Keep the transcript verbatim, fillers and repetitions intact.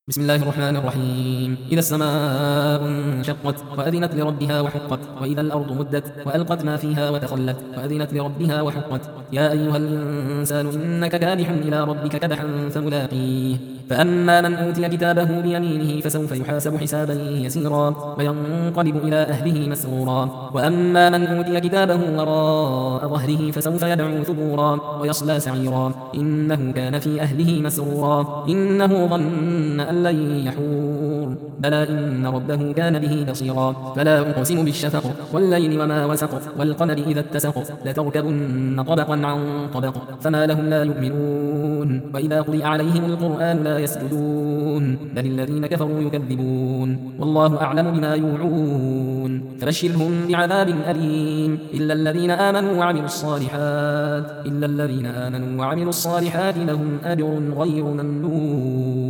بسم الله الرحمن الرحيم. إذا السماء انشقت وأذنت لربها وحقت، وإذا الأرض مدت وألقت ما فيها وتخلت وأذنت لربها وحقت. يا أيها الإنسان إنك كادح إلى ربك كدحا فملاقيه. فأما من أوتي كتابه بيمينه فسوف يحاسب حسابا يسيرا وينقلب إلى أهله مسرورا. وأما من أوتي كتابه وراء ظهره فسوف يدعو ثبورا ويصلى سعيرا إنه كان في أهله مسرورا إنه ظن أن لن يحور بلى إن ربه كان به بصيرا. فلا أقسم بالشفق والليل وما وسق والقمر إذا اتسق لتركبن طبقا عن طبق فما لهم لا يؤمنون. وإذا قرئ عليهم القرآن لا يسجدون بل الذين كفروا يكذبون والله أعلم بما يوعون. فبشرهم بعذاب أليم إلا الذين آمنوا وعملوا الصالحات إلا الذين آمنوا وعملوا الصالحات لهم أجر غير ممنون.